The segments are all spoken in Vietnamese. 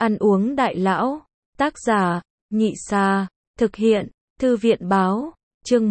Ăn uống đại lão. Tác giả, Nhị Sa. Thực hiện, Thư viện Báo. Chương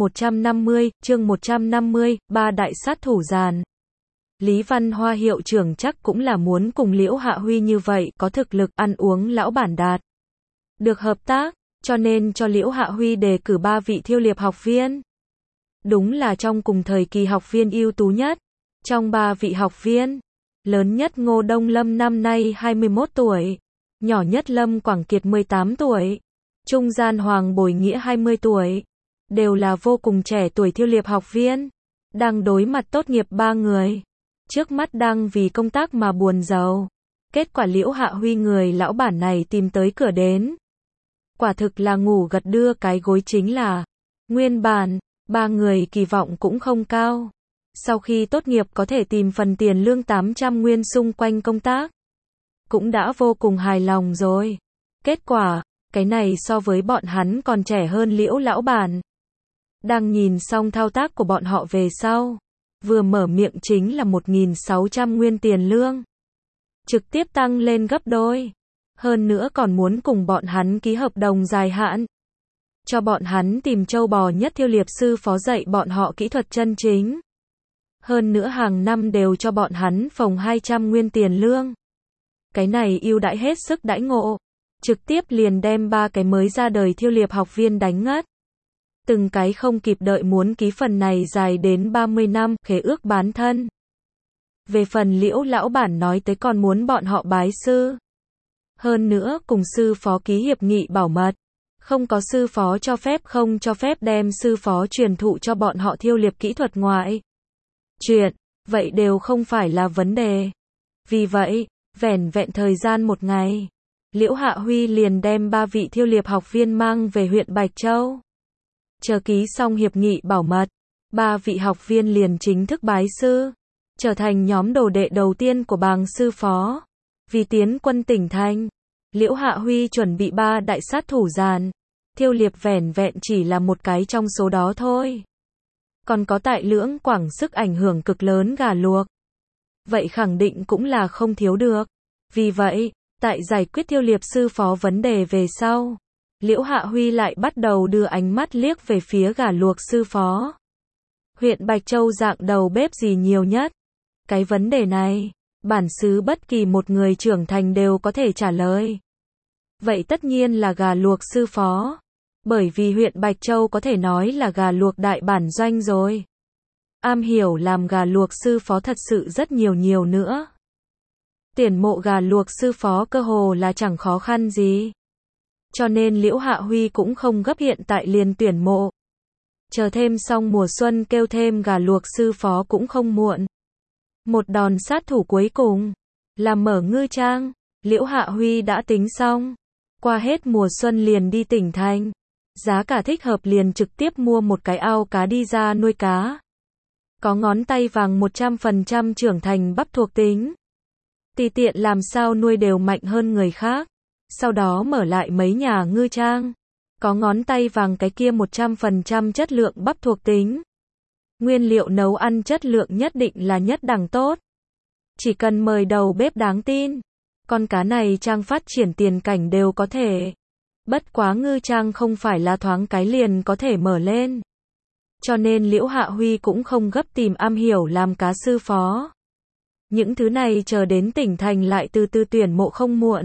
150, ba đại sát thủ giàn. Lý Văn Hoa hiệu trưởng chắc cũng là muốn cùng Liễu Hạ Huy như vậy, có thực lực, ăn uống lão bản đạt. Được hợp tác, cho nên cho Liễu Hạ Huy đề cử 3 vị thiêu liệp học viên. Đúng là trong cùng thời kỳ học viên ưu tú nhất. Trong 3 vị học viên, lớn nhất Ngô Đông Lâm năm nay 21 tuổi, nhỏ nhất Lâm Quảng Kiệt 18 tuổi, trung gian Hoàng Bồi Nghĩa 20 tuổi, đều là vô cùng trẻ tuổi thiêu liệp học viên, đang đối mặt tốt nghiệp 3 người. Trước mắt đang vì công tác mà buồn rầu. Kết quả Liễu Hạ Huy người lão bản này tìm tới cửa đến. Quả thực là ngủ gật đưa cái gối chính là. Nguyên bản, 3 người kỳ vọng cũng không cao. Sau khi tốt nghiệp có thể tìm phần tiền lương 800 nguyên xung quanh công tác. Cũng đã vô cùng hài lòng rồi. Kết quả, cái này so với bọn hắn còn trẻ hơn Liễu lão bản. Đang nhìn xong thao tác của bọn họ về sau. Vừa mở miệng chính là 1.600 nguyên tiền lương. Trực tiếp tăng lên gấp đôi. Hơn nữa còn muốn cùng bọn hắn ký hợp đồng dài hạn. Cho bọn hắn tìm châu bò nhất thiêu liệp sư phó dạy bọn họ kỹ thuật chân chính. Hơn nữa hàng năm đều cho bọn hắn phòng 200 nguyên tiền lương. Cái này ưu đãi hết sức đãi ngộ. Trực tiếp liền đem 3 cái mới ra đời thiêu liệp học viên đánh ngất. Từng cái không kịp đợi muốn ký phần này dài đến 30 năm, khế ước bán thân. Về phần Liễu lão bản nói tới còn muốn bọn họ bái sư. Hơn nữa cùng sư phó ký hiệp nghị bảo mật. Không có sư phó cho phép không cho phép đem sư phó truyền thụ cho bọn họ thiêu liệp kỹ thuật ngoại. Chuyện, vậy đều không phải là vấn đề. Vì vậy, vẻn vẹn thời gian 1 ngày, Liễu Hạ Huy liền đem 3 vị thiêu liệp học viên mang về huyện Bạch Châu. Chờ ký xong hiệp nghị bảo mật, 3 vị học viên liền chính thức bái sư, trở thành nhóm đồ đệ đầu tiên của bàng sư phó. Vì tiến quân tỉnh thành, Liễu Hạ Huy chuẩn bị 3 đại sát thủ giàn. Thiêu liệp vẻn vẹn chỉ là một cái trong số đó thôi. Còn có tại Lưỡng Quảng sức ảnh hưởng cực lớn gà luộc. Vậy khẳng định cũng là không thiếu được. Vì vậy, tại giải quyết thiêu liệp sư phó vấn đề về sau, Liễu Hạ Huy lại bắt đầu đưa ánh mắt liếc về phía gà luộc sư phó. Huyện Bạch Châu dạng đầu bếp gì nhiều nhất? Cái vấn đề này, bản xứ bất kỳ một người trưởng thành đều có thể trả lời. Vậy tất nhiên là gà luộc sư phó. Bởi vì huyện Bạch Châu có thể nói là gà luộc đại bản doanh rồi. Am hiểu làm gà luộc sư phó thật sự rất nhiều nữa. Tuyển mộ gà luộc sư phó cơ hồ là chẳng khó khăn gì. Cho nên Liễu Hạ Huy cũng không gấp hiện tại liền tuyển mộ. Chờ thêm xong mùa xuân kêu thêm gà luộc sư phó cũng không muộn. Một đòn sát thủ cuối cùng là mở ngư trang. Liễu Hạ Huy đã tính xong. Qua hết mùa xuân liền đi tỉnh thành. Giá cả thích hợp liền trực tiếp mua một cái ao cá đi ra nuôi cá. Có ngón tay vàng 100% trưởng thành bắp thuộc tính. Tùy tiện làm sao nuôi đều mạnh hơn người khác. Sau đó mở lại mấy nhà ngư trang. Có ngón tay vàng cái kia 100% chất lượng bắp thuộc tính. Nguyên liệu nấu ăn chất lượng nhất định là nhất đẳng tốt. Chỉ cần mời đầu bếp đáng tin. Con cá này trang phát triển tiền cảnh đều có thể. Bất quá ngư trang không phải là thoáng cái liền có thể mở lên. Cho nên Liễu Hạ Huy cũng không gấp tìm am hiểu làm cá sư phó. Những thứ này chờ đến tỉnh thành lại từ từ tuyển mộ không muộn.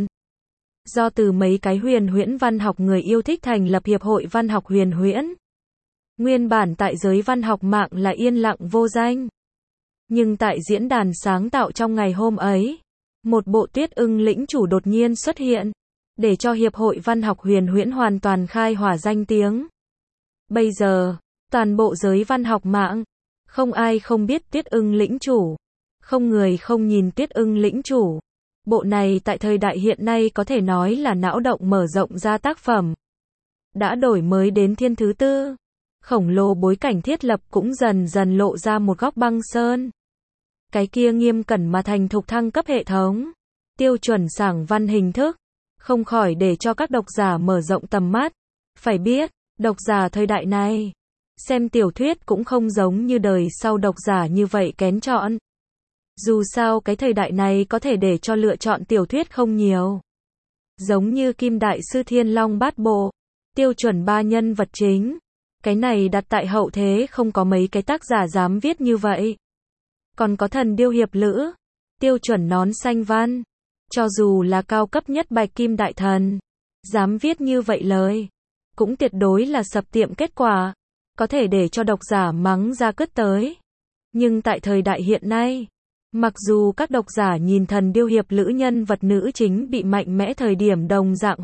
Do từ mấy cái huyền huyễn văn học người yêu thích thành lập hiệp hội văn học huyền huyễn. Nguyên bản tại giới văn học mạng là yên lặng vô danh. Nhưng tại diễn đàn sáng tạo trong ngày hôm ấy, một bộ Tuyết Ưng lĩnh chủ đột nhiên xuất hiện. Để cho hiệp hội văn học huyền huyễn hoàn toàn khai hỏa danh tiếng. Bây giờ, toàn bộ giới văn học mạng, không ai không biết Tuyết Ưng lĩnh chủ. Không người không nhìn Tuyết Ưng lĩnh chủ. Bộ này tại thời đại hiện nay có thể nói là não động mở rộng ra tác phẩm. Đã đổi mới đến thiên thứ 4. Khổng lồ bối cảnh thiết lập cũng dần dần lộ ra một góc băng sơn. Cái kia nghiêm cẩn mà thành thục thăng cấp hệ thống. Tiêu chuẩn sảng văn hình thức. Không khỏi để cho các độc giả mở rộng tầm mắt. Phải biết, độc giả thời đại này, xem tiểu thuyết cũng không giống như đời sau độc giả như vậy kén chọn. Dù sao cái thời đại này có thể để cho lựa chọn tiểu thuyết không nhiều. Giống như Kim Đại Sư Thiên Long Bát Bộ, tiêu chuẩn 3 nhân vật chính. Cái này đặt tại hậu thế không có mấy cái tác giả dám viết như vậy. Còn có Thần Điêu Hiệp Lữ, tiêu chuẩn nón xanh văn. Cho dù là cao cấp nhất Bạch Kim Đại Thần, dám viết như vậy lời, cũng tuyệt đối là sập tiệm kết quả, có thể để cho độc giả mắng ra cứt tới. Nhưng tại thời đại hiện nay, mặc dù các độc giả nhìn Thần Điêu Hiệp Lữ nhân vật nữ chính bị mạnh mẽ thời điểm đồng dạng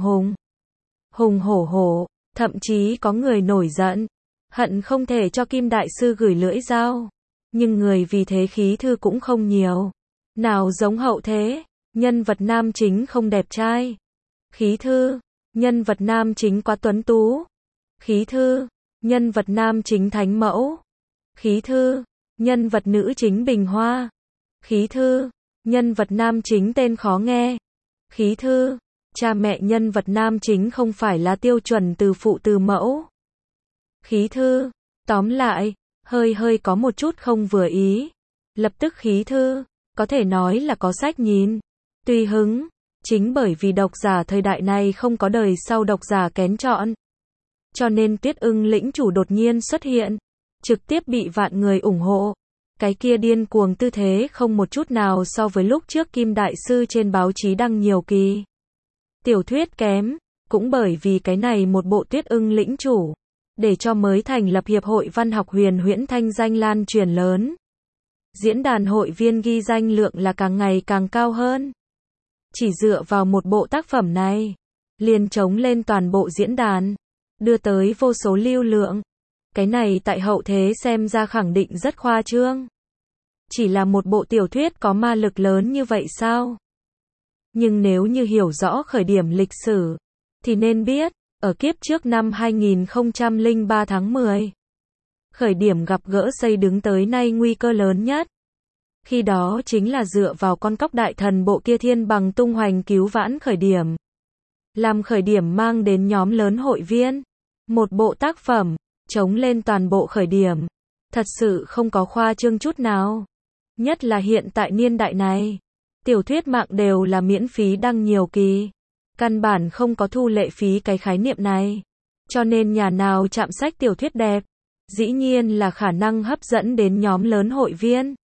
hùng hổ hổ, thậm chí có người nổi giận, hận không thể cho Kim Đại Sư gửi lưỡi dao. Nhưng người vì thế khí thư cũng không nhiều. Nào giống hậu thế, nhân vật nam chính không đẹp trai. Khí thư, nhân vật nam chính quá tuấn tú. Khí thư, nhân vật nam chính thánh mẫu. Khí thư, nhân vật nữ chính bình hoa. Khí thư, nhân vật nam chính tên khó nghe. Khí thư, cha mẹ nhân vật nam chính không phải là tiêu chuẩn từ phụ từ mẫu. Khí thư, tóm lại, hơi có một chút không vừa ý. Lập tức khí thư, có thể nói là có sách nhìn. Tùy hứng, chính bởi vì độc giả thời đại này không có đời sau độc giả kén chọn. Cho nên Tuyết Ưng lĩnh chủ đột nhiên xuất hiện, trực tiếp bị vạn người ủng hộ. Cái kia điên cuồng tư thế không một chút nào so với lúc trước Kim Đại Sư trên báo chí đăng nhiều kỳ tiểu thuyết kém, cũng bởi vì cái này một bộ Tuyết Ưng lĩnh chủ, để cho mới thành lập Hiệp hội Văn học Huyền Huyễn thanh danh lan truyền lớn. Diễn đàn hội viên ghi danh lượng là càng ngày càng cao hơn. Chỉ dựa vào một bộ tác phẩm này, liền chống lên toàn bộ diễn đàn, đưa tới vô số lưu lượng. Cái này tại hậu thế xem ra khẳng định rất khoa trương. Chỉ là một bộ tiểu thuyết có ma lực lớn như vậy sao? Nhưng nếu như hiểu rõ khởi điểm lịch sử, thì nên biết, ở kiếp trước năm 2003 tháng 10, khởi điểm gặp gỡ xây đứng tới nay nguy cơ lớn nhất. Khi đó chính là dựa vào con cóc đại thần bộ kia thiên bằng tung hoành cứu vãn khởi điểm. Làm khởi điểm mang đến nhóm lớn hội viên. Một bộ tác phẩm, chống lên toàn bộ khởi điểm. Thật sự không có khoa trương chút nào. Nhất là hiện tại niên đại này. Tiểu thuyết mạng đều là miễn phí đăng nhiều kỳ. Căn bản không có thu lệ phí cái khái niệm này. Cho nên nhà nào chạm sách tiểu thuyết đẹp, dĩ nhiên là khả năng hấp dẫn đến nhóm lớn hội viên.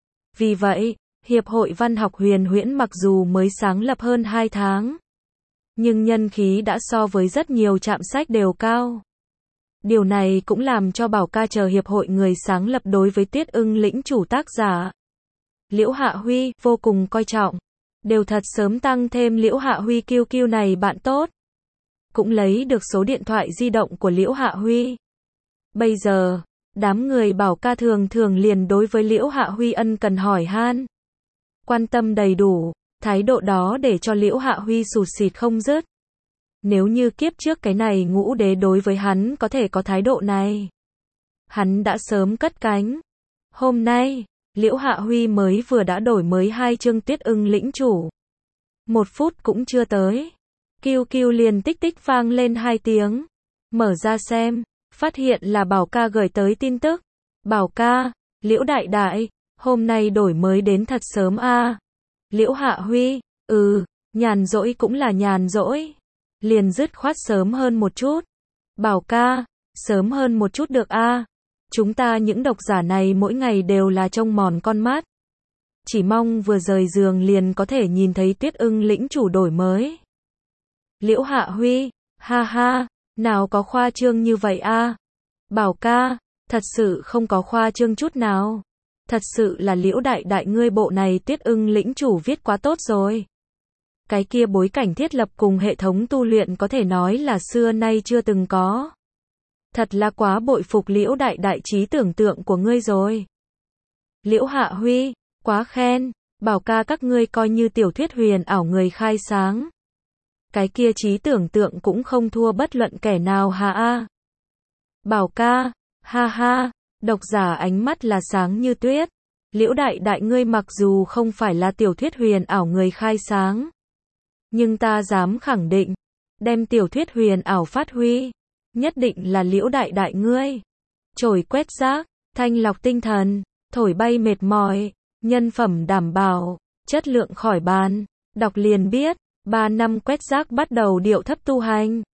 Vì vậy, Hiệp hội Văn học Huyền Huyễn mặc dù mới sáng lập hơn 2 tháng, nhưng nhân khí đã so với rất nhiều trạm sách đều cao. Điều này cũng làm cho Bảo Ca chờ Hiệp hội người sáng lập đối với Tuyết Ưng lĩnh chủ tác giả Liễu Hạ Huy vô cùng coi trọng. Đều thật sớm tăng thêm Liễu Hạ Huy QQ này bạn tốt. Cũng lấy được số điện thoại di động của Liễu Hạ Huy. Bây giờ, đám người Bảo Ca thường liền đối với Liễu Hạ Huy ân cần hỏi han. Quan tâm đầy đủ, thái độ đó để cho Liễu Hạ Huy sụt sịt không dứt. Nếu như kiếp trước cái này ngũ đế đối với hắn có thể có thái độ này, hắn đã sớm cất cánh. Hôm nay, Liễu Hạ Huy mới vừa đã đổi mới 2 chương Tuyết Ưng lĩnh chủ. 1 phút cũng chưa tới. QQ liền tích tích vang lên 2 tiếng. Mở ra xem, phát hiện là Bảo Ca gửi tới tin tức. Bảo Ca, Liễu đại đại, hôm nay đổi mới đến thật sớm a. Liễu Hạ Huy, nhàn rỗi cũng là nhàn rỗi. Liền dứt khoát sớm hơn một chút. Bảo Ca, sớm hơn một chút được a. Chúng ta những độc giả này mỗi ngày đều là trông mòn con mắt. Chỉ mong vừa rời giường liền có thể nhìn thấy Tuyết Ưng lĩnh chủ đổi mới. Liễu Hạ Huy, ha ha, nào có khoa trương như vậy a. Bảo Ca, thật sự không có khoa trương chút nào. Thật sự là Liễu đại đại ngươi bộ này Tuyết Ưng lĩnh chủ viết quá tốt rồi. Cái kia bối cảnh thiết lập cùng hệ thống tu luyện có thể nói là xưa nay chưa từng có. Thật là quá bội phục Liễu đại đại trí tưởng tượng của ngươi rồi. Liễu Hạ Huy, quá khen, Bảo Ca các ngươi coi như tiểu thuyết huyền ảo người khai sáng. Cái kia trí tưởng tượng cũng không thua bất luận kẻ nào hà a. Bảo Ca, ha ha, độc giả ánh mắt là sáng như tuyết. Liễu đại đại ngươi mặc dù không phải là tiểu thuyết huyền ảo người khai sáng, nhưng ta dám khẳng định, đem tiểu thuyết huyền ảo phát huy, nhất định là Liễu đại đại ngươi. Chổi quét rác, thanh lọc tinh thần, thổi bay mệt mỏi, nhân phẩm đảm bảo, chất lượng khỏi bàn, đọc liền biết, 3 năm quét rác bắt đầu điệu thấp tu hành.